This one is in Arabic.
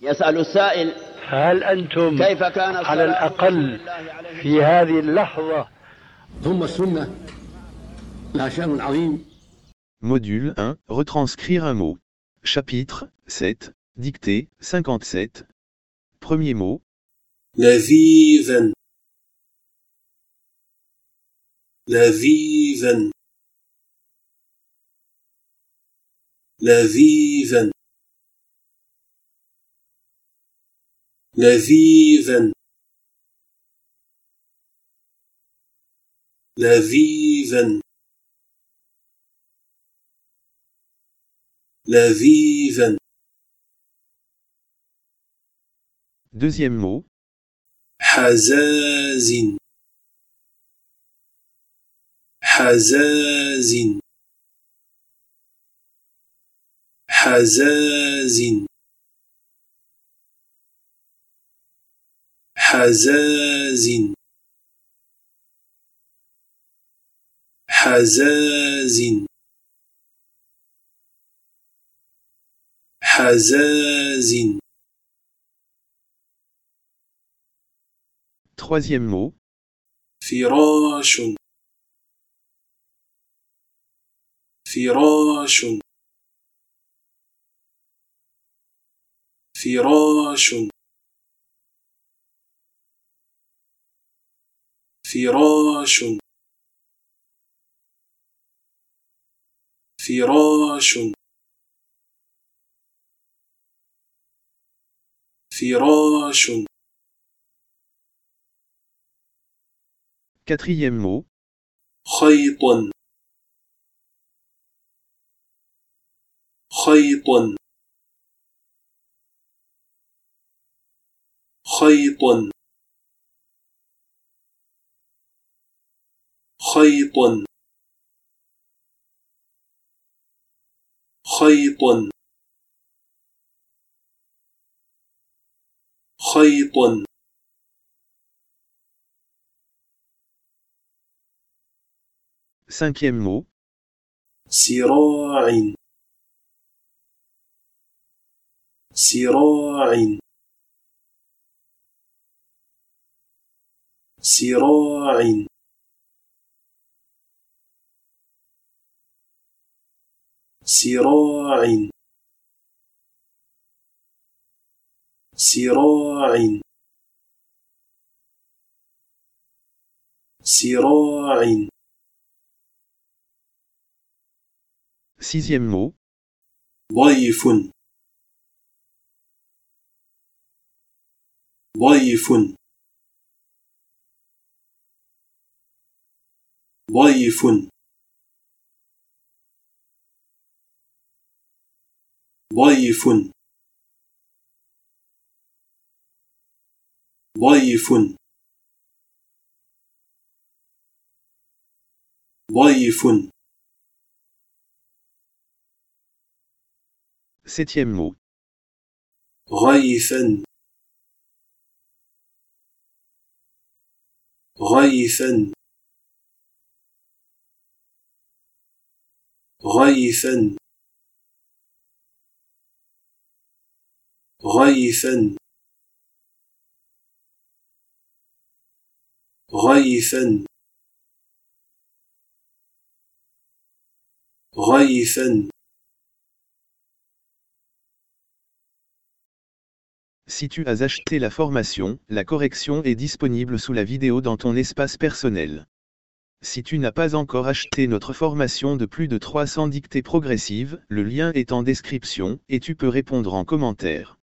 يسأل السائل: هل أنتم كيف كان على الأقل في هذه اللحظة؟ ثم السنة لها شأن عظيم. Module 1, retranscrire un mot. Chapitre 7, dictée 57. Premier mot. لذيذا لذيذا لذيذا لذيذا لذيذا لذيذا. Deuxième mot. حزاز حزاز حزاز حزاز حزاز حزاز. Troisième mot. فراش فراش فراش فراش فراش فراش. Quatrième mot. خيط خيط خيط خيط خيط خيط. Cinquième mot. صراع صراع صراع صراع صراع صراع. Sixième mot. ضيف ضيف ضيف ضيف ضيف ضيف. Septième mot. غيثا غيثا غيثا غيثا غيثا غيثا. Si tu as acheté la formation, la correction est disponible sous la vidéo dans ton espace personnel. Si tu n'as pas encore acheté notre formation de plus de 300 dictées progressives, le lien est en description, et tu peux répondre en commentaire.